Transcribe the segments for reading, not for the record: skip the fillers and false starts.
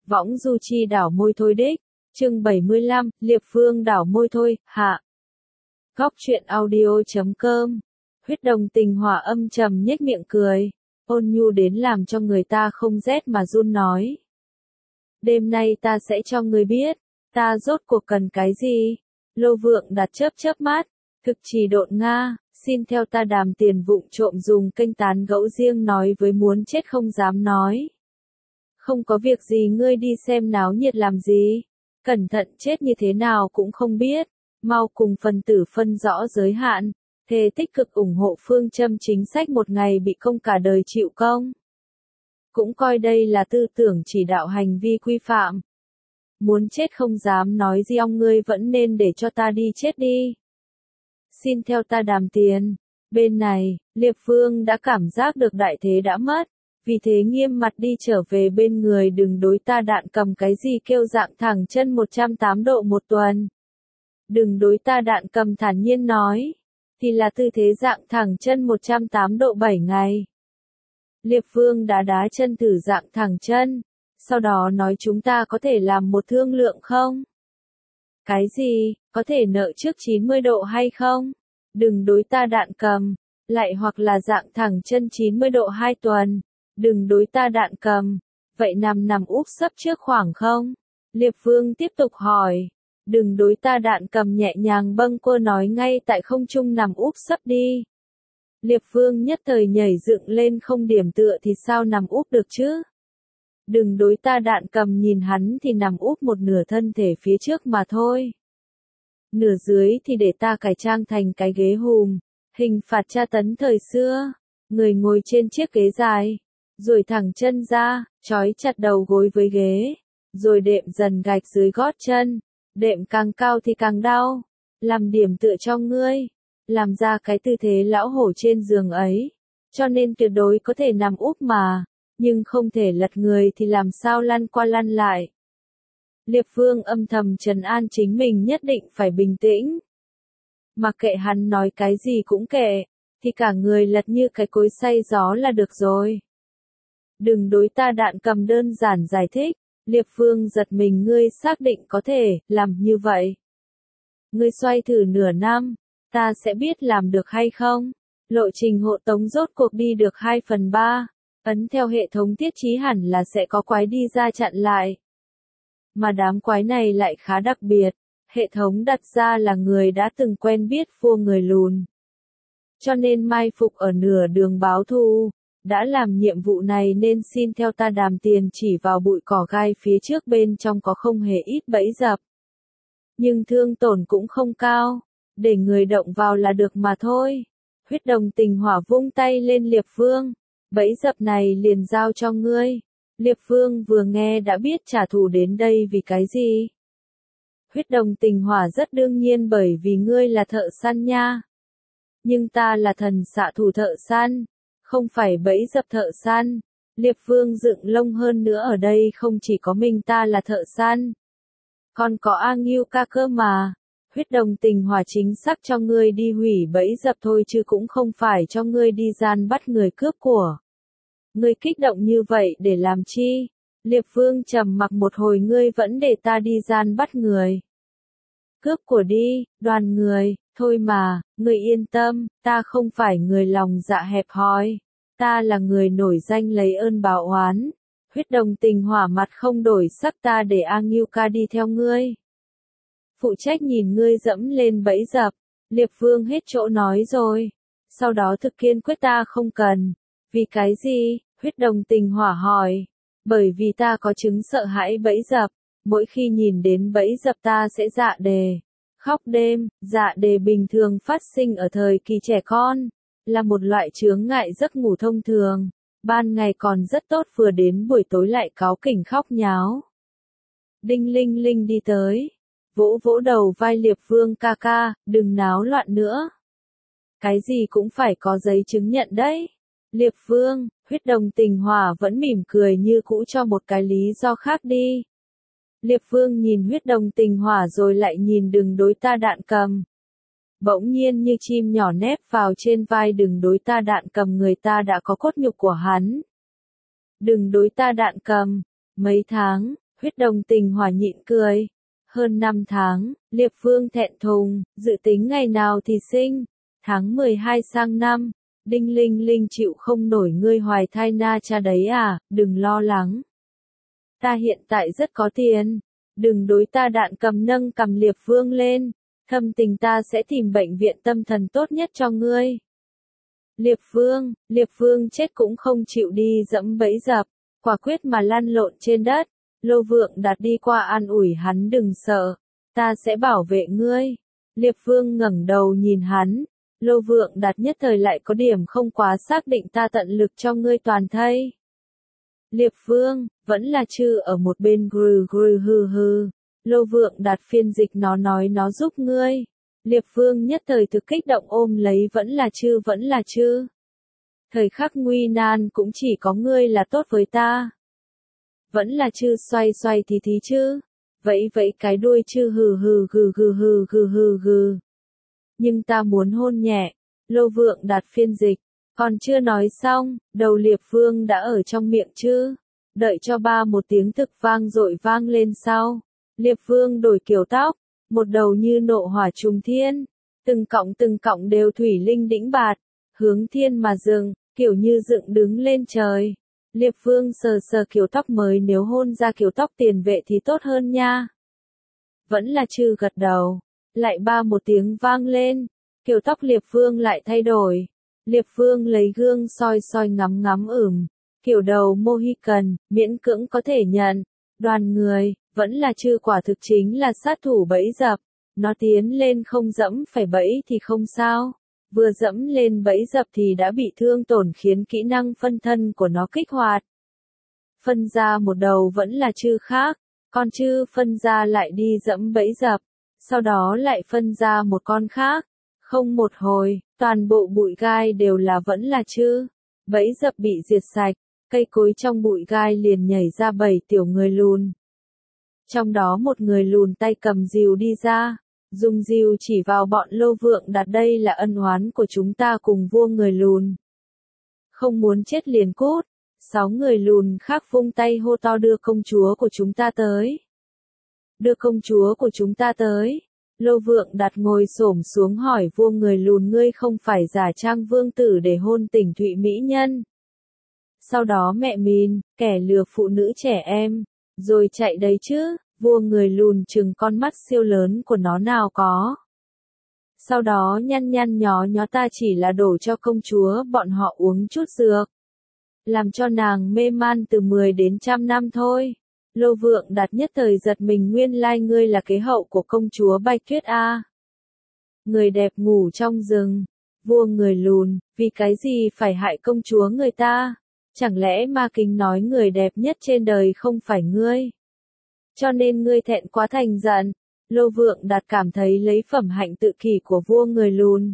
Võng du chi đảo môi thôi đích. Chương 75, Liệp Phương đảo môi thôi, hạ. Góc truyện audio.com. Huyết đồng tình hỏa âm trầm nhếch miệng cười. Ôn nhu đến làm cho người ta không rét mà run nói. Đêm nay ta sẽ cho người biết, ta rốt cuộc cần cái gì. Lô Vượng đặt chớp mắt, thực trì độn Nga, xin theo ta đàm tiền vụng trộm dùng kênh tán gẫu riêng nói với muốn chết không dám nói. Không có việc gì ngươi đi xem náo nhiệt làm gì, cẩn thận chết như thế nào cũng không biết, mau cùng phần tử phân rõ giới hạn, thề tích cực ủng hộ phương châm chính sách một ngày bị công cả đời chịu công. Cũng coi đây là tư tưởng chỉ đạo hành vi quy phạm. Muốn chết không dám nói gì ông ngươi vẫn nên để cho ta đi chết đi. Xin theo ta đàm tiền. Bên này, Liệp Phương đã cảm giác được đại thế đã mất, vì thế nghiêm mặt đi trở về bên người đừng đối ta đạn cầm cái gì kêu dạng thẳng chân 180 độ một tuần. Đừng đối ta đạn cầm thản nhiên nói, thì là tư thế dạng thẳng chân 180 độ 7 ngày. Liệp Phương đá chân thử dạng thẳng chân, sau đó nói chúng ta có thể làm một thương lượng không? Cái gì, có thể nợ trước 90 độ hay không? Đừng đối ta đạn cầm, lại hoặc là dạng thẳng chân 90 độ 2 tuần. Đừng đối ta đạn cầm, vậy nằm úp sấp trước khoảng không? Liệp Phương tiếp tục hỏi. Đừng đối ta đạn cầm nhẹ nhàng bâng quơ nói ngay tại không trung nằm úp sấp đi. Liệp Phương nhất thời nhảy dựng lên không điểm tựa thì sao nằm úp được chứ? Đừng đối ta đạn cầm nhìn hắn thì nằm úp một nửa thân thể phía trước mà thôi. Nửa dưới thì để ta cải trang thành cái ghế hùm, hình phạt tra tấn thời xưa. Người ngồi trên chiếc ghế dài, duỗi thẳng chân ra, trói chặt đầu gối với ghế, rồi đệm dần gạch dưới gót chân. Đệm càng cao thì càng đau. Làm điểm tựa cho ngươi. Làm ra cái tư thế lão hổ trên giường ấy. Cho nên tuyệt đối có thể nằm úp mà. Nhưng không thể lật người thì làm sao lăn qua lăn lại. Liệp Phương âm thầm trấn an chính mình nhất định phải bình tĩnh. Mặc kệ hắn nói cái gì cũng kệ. Thì cả người lật như cái cối xay gió là được rồi. Đừng đối ta đạn cầm đơn giản giải thích. Liệp Phương giật mình ngươi xác định có thể làm như vậy. Ngươi xoay thử nửa năm, ta sẽ biết làm được hay không. Lộ trình hộ tống rốt cuộc đi được 2/3, ấn theo hệ thống tiết trí hẳn là sẽ có quái đi ra chặn lại. Mà đám quái này lại khá đặc biệt, hệ thống đặt ra là người đã từng quen biết vua người lùn. Cho nên mai phục ở nửa đường báo thù. Đã làm nhiệm vụ này nên xin theo ta đàm tiền chỉ vào bụi cỏ gai phía trước bên trong có không hề ít bẫy dập. Nhưng thương tổn cũng không cao, để người động vào là được mà thôi. Huyết đồng tình hỏa vung tay lên Liệp Phương, bẫy dập này liền giao cho ngươi. Liệp Phương vừa nghe đã biết trả thù đến đây vì cái gì. Huyết đồng tình hỏa rất đương nhiên bởi vì ngươi là thợ săn nha. Nhưng ta là thần xạ thủ thợ săn. Không phải bẫy dập thợ săn. Liệp Phương dựng lông hơn nữa ở đây không chỉ có mình ta là thợ săn. Còn có A Ngưu ca cơ mà. Huyết đồng tình hỏa chính xác cho ngươi đi hủy bẫy dập thôi chứ cũng không phải cho ngươi đi gian bắt người cướp của. Ngươi kích động như vậy để làm chi? Liệp Phương trầm mặc một hồi ngươi vẫn để ta đi gian bắt người. Cướp của đi, đoàn người. Thôi mà, người yên tâm, ta không phải người lòng dạ hẹp hòi. Ta là người nổi danh lấy ơn báo oán. Huyết đồng tình hỏa mặt không đổi sắc ta để A Ngưu ca đi theo ngươi. Phụ trách nhìn ngươi dẫm lên bẫy dập. Liệp Phương hết chỗ nói rồi. Sau đó thực kiên quyết ta không cần. Vì cái gì? Huyết đồng tình hỏa hỏi. Bởi vì ta có chứng sợ hãi bẫy dập. Mỗi khi nhìn đến bẫy dập ta sẽ dạ đề. Khóc đêm, dạ đề bình thường phát sinh ở thời kỳ trẻ con, là một loại chướng ngại giấc ngủ thông thường, ban ngày còn rất tốt vừa đến buổi tối lại cáu kỉnh khóc nháo. Đinh Linh Linh đi tới, vỗ vỗ đầu vai Liệp Phương ca ca, đừng náo loạn nữa. Cái gì cũng phải có giấy chứng nhận đấy. Liệp Phương, huyết đồng tình hỏa vẫn mỉm cười như cũ cho một cái lý do khác đi. Liệp Phương nhìn huyết đồng tình hỏa rồi lại nhìn đừng đối ta đạn cầm. Bỗng nhiên như chim nhỏ nép vào trên vai đừng đối ta đạn cầm người ta đã có cốt nhục của hắn. Đừng đối ta đạn cầm. Mấy tháng, Huyết đồng tình hỏa nhịn cười. Hơn 5 tháng, Liệp Vương thẹn thùng, dự tính ngày nào thì sinh. Tháng 12 sang năm, Đinh Linh Linh chịu không nổi ngươi hoài thai na cha đấy à, đừng lo lắng. Ta hiện tại rất có tiền. Đừng đối ta đạn cầm nâng cầm Liệp Vương lên. Thâm tình ta sẽ tìm bệnh viện tâm thần tốt nhất cho ngươi. Liệp Vương chết cũng không chịu đi dẫm bẫy dập, quả quyết mà lăn lộn trên đất. Lô Vượng Đạt đi qua an ủi hắn đừng sợ, ta sẽ bảo vệ ngươi. Liệp Vương ngẩng đầu nhìn hắn, Lô Vượng Đạt nhất thời lại có điểm không quá xác định ta tận lực cho ngươi toàn thây. Liệp Vương, vẫn là chư ở một bên gừ gừ hừ hừ. Lô Vượng Đạt phiên dịch nó nói nó giúp ngươi. Liệp Vương nhất thời thực kích động ôm lấy vẫn là chư. Thời khắc nguy nan cũng chỉ có ngươi là tốt với ta. Vẫn là chư xoay xoay thì chứ. Vẫy vẫy cái đuôi chư hừ hừ gừ gừ hừ gừ hừ gừ. Nhưng ta muốn hôn nhẹ. Lô Vượng Đạt phiên dịch. Còn chưa nói xong, đầu Liệp Vương đã ở trong miệng chư. Đợi cho ba một tiếng thực vang dội vang lên sau. Liệp Vương đổi kiểu tóc. Một đầu như nộ hỏa trùng thiên. Từng cọng đều thủy linh đĩnh bạt. Hướng thiên mà dừng, kiểu như dựng đứng lên trời. Liệp Vương sờ sờ kiểu tóc mới nếu hôn ra kiểu tóc tiền vệ thì tốt hơn nha. Vẫn là chư gật đầu. Lại ba một tiếng vang lên. Kiểu tóc Liệp Vương lại thay đổi. Liệp Vương lấy gương soi soi ngắm ngắm kiểu đầu Mohican, miễn cưỡng có thể nhận. Đoàn người, vẫn là chư quả thực chính là sát thủ bẫy dập. Nó tiến lên không dẫm phải bẫy thì không sao. Vừa dẫm lên bẫy dập thì đã bị thương tổn khiến kỹ năng phân thân của nó kích hoạt. Phân ra một đầu vẫn là chư khác, con chư phân ra lại đi dẫm bẫy dập, sau đó lại phân ra một con khác. Không một hồi, toàn bộ bụi gai đều là vẫn là chư. Bẫy dập bị diệt sạch, cây cối trong bụi gai liền nhảy ra 7 tiểu người lùn. Trong đó một người lùn tay cầm rìu đi ra. Dùng rìu chỉ vào bọn Lô Vượng Đạt đây là ân oán của chúng ta cùng vua người lùn. Không muốn chết liền cút. 6 người lùn khác vung tay hô to đưa công chúa của chúng ta tới. Đưa công chúa của chúng ta tới. Lô Vượng Đạt ngồi xổm xuống hỏi vua người lùn ngươi không phải giả trang vương tử để hôn tỉnh thụy mỹ nhân. Sau đó mẹ mìn, kẻ lừa phụ nữ trẻ em. Rồi chạy đấy chứ. Vua người lùn trừng con mắt siêu lớn của nó nào có. Sau đó nhăn nhó ta chỉ là đổ cho công chúa bọn họ uống chút dược. Làm cho nàng mê man từ 10 đến 100 năm thôi. Lô Vượng Đạt nhất thời giật mình nguyên lai ngươi là kế hậu của công chúa Bạch Tuyết A. Người đẹp ngủ trong rừng. Vua người lùn, vì cái gì phải hại công chúa người ta? Chẳng lẽ ma kính nói người đẹp nhất trên đời không phải ngươi? Cho nên ngươi thẹn quá thành giận. Lô Vượng Đạt cảm thấy lấy phẩm hạnh tự kỷ của vua người lùn.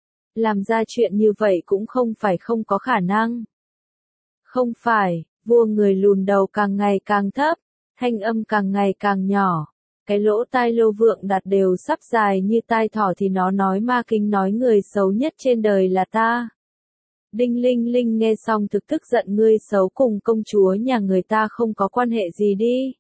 Làm ra chuyện như vậy cũng không phải không có khả năng. Không phải, vua người lùn đầu càng ngày càng thấp, thanh âm càng ngày càng nhỏ. Cái lỗ tai Lô Vượng Đạt đều sắp dài như tai thỏ thì nó nói ma kính nói người xấu nhất trên đời là ta. Đinh Linh Linh nghe xong thực tức giận ngươi xấu cùng công chúa nhà người ta không có quan hệ gì đi.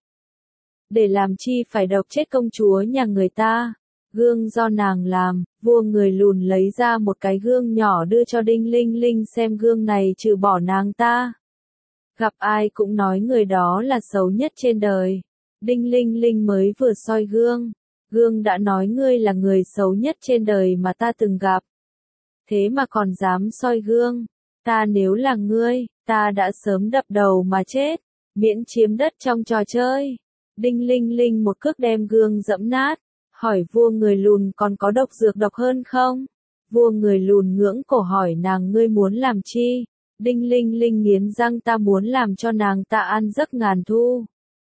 Để làm chi phải độc chết công chúa nhà người ta. Gương do nàng làm, vua người lùn lấy ra một cái gương nhỏ đưa cho Đinh Linh Linh xem gương này trừ bỏ nàng ta. Gặp ai cũng nói người đó là xấu nhất trên đời. Đinh Linh Linh mới vừa soi gương. Gương đã nói ngươi là người xấu nhất trên đời mà ta từng gặp. Thế mà còn dám soi gương. Ta nếu là ngươi, ta đã sớm đập đầu mà chết. Miễn chiếm đất trong trò chơi. Đinh Linh Linh một cước đem gương dẫm nát, hỏi vua người lùn còn có độc dược độc hơn không? Vua người lùn ngưỡng cổ hỏi nàng ngươi muốn làm chi? Đinh Linh Linh nghiến răng ta muốn làm cho nàng ta ăn giấc ngàn thu.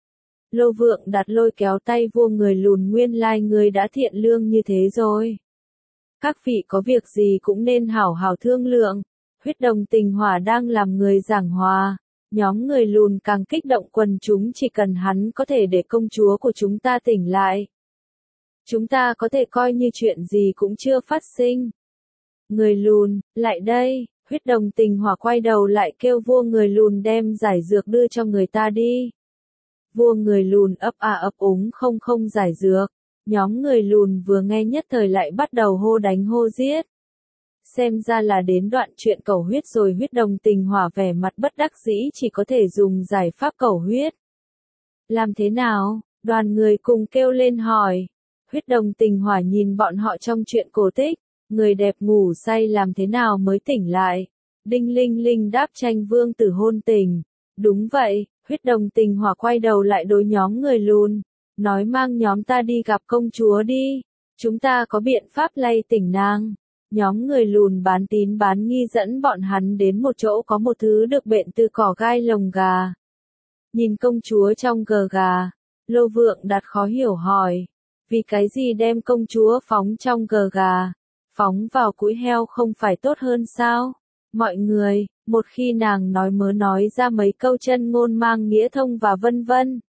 Lô Vượng Đạt lôi kéo tay vua người lùn nguyên lai ngươi đã thiện lương như thế rồi. Các vị có việc gì cũng nên hảo hảo thương lượng. Huyết đồng tình hỏa đang làm người giảng hòa. Nhóm người lùn càng kích động quần chúng chỉ cần hắn có thể để công chúa của chúng ta tỉnh lại. Chúng ta có thể coi như chuyện gì cũng chưa phát sinh. Người lùn, lại đây, huyết đồng tình hỏa quay đầu lại kêu vua người lùn đem giải dược đưa cho người ta đi. Vua người lùn ấp a ấp úng không giải dược. Nhóm người lùn vừa nghe nhất thời lại bắt đầu hô đánh hô giết. Xem ra là đến đoạn chuyện cầu huyết rồi. Huyết Đồng Tình Hỏa vẻ mặt bất đắc dĩ chỉ có thể dùng giải pháp cầu huyết. Làm thế nào? Đoàn người cùng kêu lên hỏi. Huyết Đồng Tình Hỏa nhìn bọn họ trong chuyện cổ tích. Người đẹp ngủ say làm thế nào mới tỉnh lại? Đinh Linh Linh đáp Tranh Vương tử hôn tình. Đúng vậy, Huyết Đồng Tình Hỏa quay đầu lại đối nhóm người lùn. Nói mang nhóm ta đi gặp công chúa đi. Chúng ta có biện pháp lay tỉnh nàng. Nhóm người lùn bán tín bán nghi dẫn bọn hắn đến một chỗ có một thứ được bện từ cỏ gai lồng gà. Nhìn công chúa trong gờ gà, Lô Vượng Đạt khó hiểu hỏi. Vì cái gì đem công chúa phóng trong gờ gà? Phóng vào cũi heo không phải tốt hơn sao? Mọi người, một khi nàng nói ra mấy câu chân ngôn mang nghĩa thông và vân vân.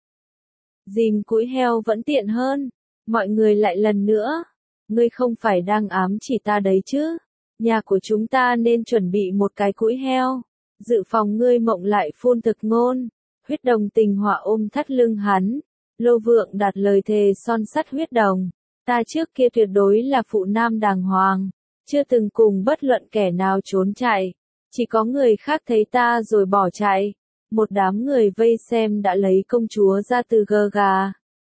Dìm cũi heo vẫn tiện hơn. Mọi người lại lần nữa. Ngươi không phải đang ám chỉ ta đấy chứ? Nhà của chúng ta nên chuẩn bị một cái cũi heo. Dự phòng ngươi mộng lại phun thực ngôn. Huyết Đồng Tình Hỏa ôm thắt lưng hắn. Lô Vượng Đạt lời thề son sắt huyết đồng. Ta trước kia tuyệt đối là phụ nam đàng hoàng. Chưa từng cùng bất luận kẻ nào trốn chạy. Chỉ có người khác thấy ta rồi bỏ chạy. Một đám người vây xem đã lấy công chúa ra từ gờ gà.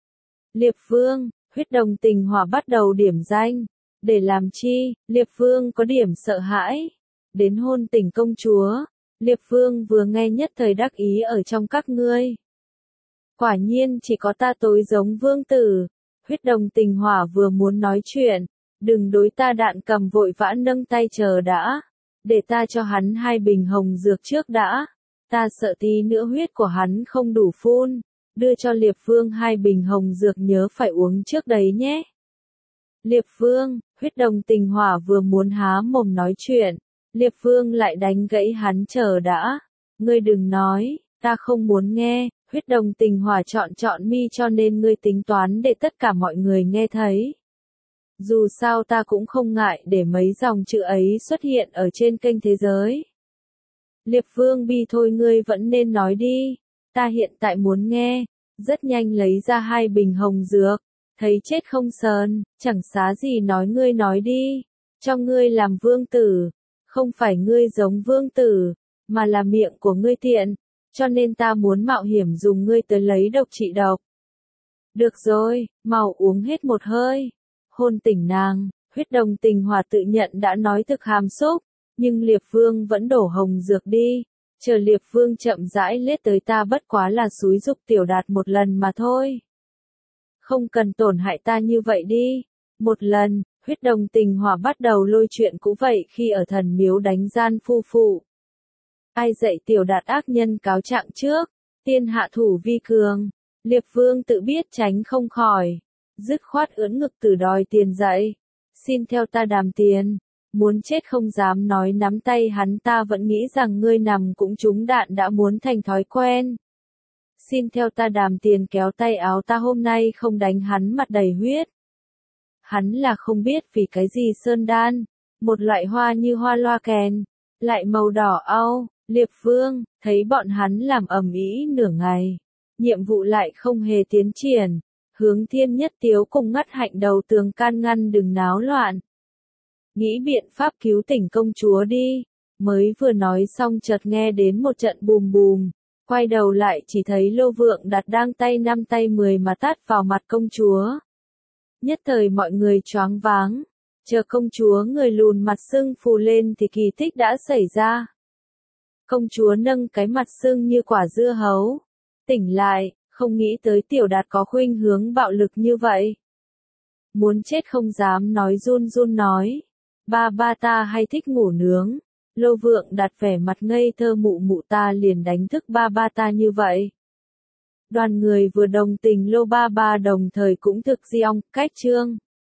Liệp Vương, Huyết Đồng Tình Hỏa bắt đầu điểm danh. Để làm chi? Liệp Vương có điểm sợ hãi. Đến hôn tình công chúa. Liệp Vương vừa nghe nhất thời đắc ý ở trong các ngươi. Quả nhiên chỉ có ta tối giống vương tử. Huyết Đồng Tình Hỏa vừa muốn nói chuyện. Đừng đối ta Đạn Cầm vội vã nâng tay chờ đã. Để ta cho hắn 2 bình hồng dược trước đã. Ta sợ tí nữa huyết của hắn không đủ phun. Đưa cho Liệp Vương 2 bình hồng dược nhớ phải uống trước đấy nhé. Liệp Vương, Huyết Đồng Tình Hỏa vừa muốn há mồm nói chuyện. Liệp Vương lại đánh gãy hắn chờ đã. Ngươi đừng nói, ta không muốn nghe. Huyết Đồng Tình Hỏa chọn mi cho nên ngươi tính toán để tất cả mọi người nghe thấy. Dù sao ta cũng không ngại để mấy dòng chữ ấy xuất hiện ở trên kênh thế giới. Liệp Vương bi thôi ngươi vẫn nên nói đi. Ta hiện tại muốn nghe. Rất nhanh lấy ra 2 bình hồng dược. Thấy chết không sờn, chẳng xá gì ngươi nói đi. Cho ngươi làm vương tử. Không phải ngươi giống vương tử, mà là miệng của ngươi tiện. Cho nên ta muốn mạo hiểm dùng ngươi tới lấy độc trị độc. Được rồi, mau uống hết một hơi. Hôn tỉnh nàng. Huyết Đồng Tình Hỏa tự nhận đã nói thực hàm xúc. Nhưng Liệp Vương vẫn đổ hồng dược đi. Chờ Liệp Vương chậm rãi lết tới ta bất quá là xúi dục Tiểu Đạt một lần mà thôi. Không cần tổn hại ta như vậy đi. Một lần, Huyết Đồng Tình Hỏa bắt đầu lôi chuyện cũ vậy khi ở thần miếu đánh gian phu phụ. Ai dạy Tiểu Đạt ác nhân cáo trạng trước? Tiên hạ thủ vi cường. Liệp Vương tự biết tránh không khỏi. Dứt khoát ưỡn ngực từ đòi tiền dạy. Xin theo ta đàm tiền. Muốn chết không dám nói nắm tay hắn ta vẫn nghĩ rằng ngươi nằm cũng trúng đạn đã muốn thành thói quen. Xin theo ta đàm tiền kéo tay áo ta hôm nay không đánh hắn mặt đầy huyết. Hắn là không biết vì cái gì sơn đan. Một loại hoa như hoa loa kèn. Lại màu đỏ au. Liệp Vương, thấy bọn hắn làm ầm ĩ nửa ngày. Nhiệm vụ lại không hề tiến triển. Hướng Thiên Nhất Tiếu cùng Ngắt Hạnh đầu tường can ngăn đừng náo loạn. Nghĩ biện pháp cứu tỉnh công chúa đi. Mới vừa nói xong chợt nghe đến một trận bùm bùm. Quay đầu lại chỉ thấy Lô Vượng Đạt đang tay 5 tay 10 mà tát vào mặt công chúa. Nhất thời mọi người choáng váng. Chờ công chúa người lùn mặt sưng phù lên thì kỳ tích đã xảy ra. Công chúa nâng cái mặt sưng như quả dưa hấu. Tỉnh lại, không nghĩ tới Tiểu Đạt có khuynh hướng bạo lực như vậy. Muốn chết không dám nói run run nói. Ba ta hay thích ngủ nướng. Lô Vượng Đạt vẻ mặt ngây thơ mụ ta liền đánh thức ba ta như vậy. Đoàn người vừa đồng tình Lô ba đồng thời cũng thực di ong, cách trương.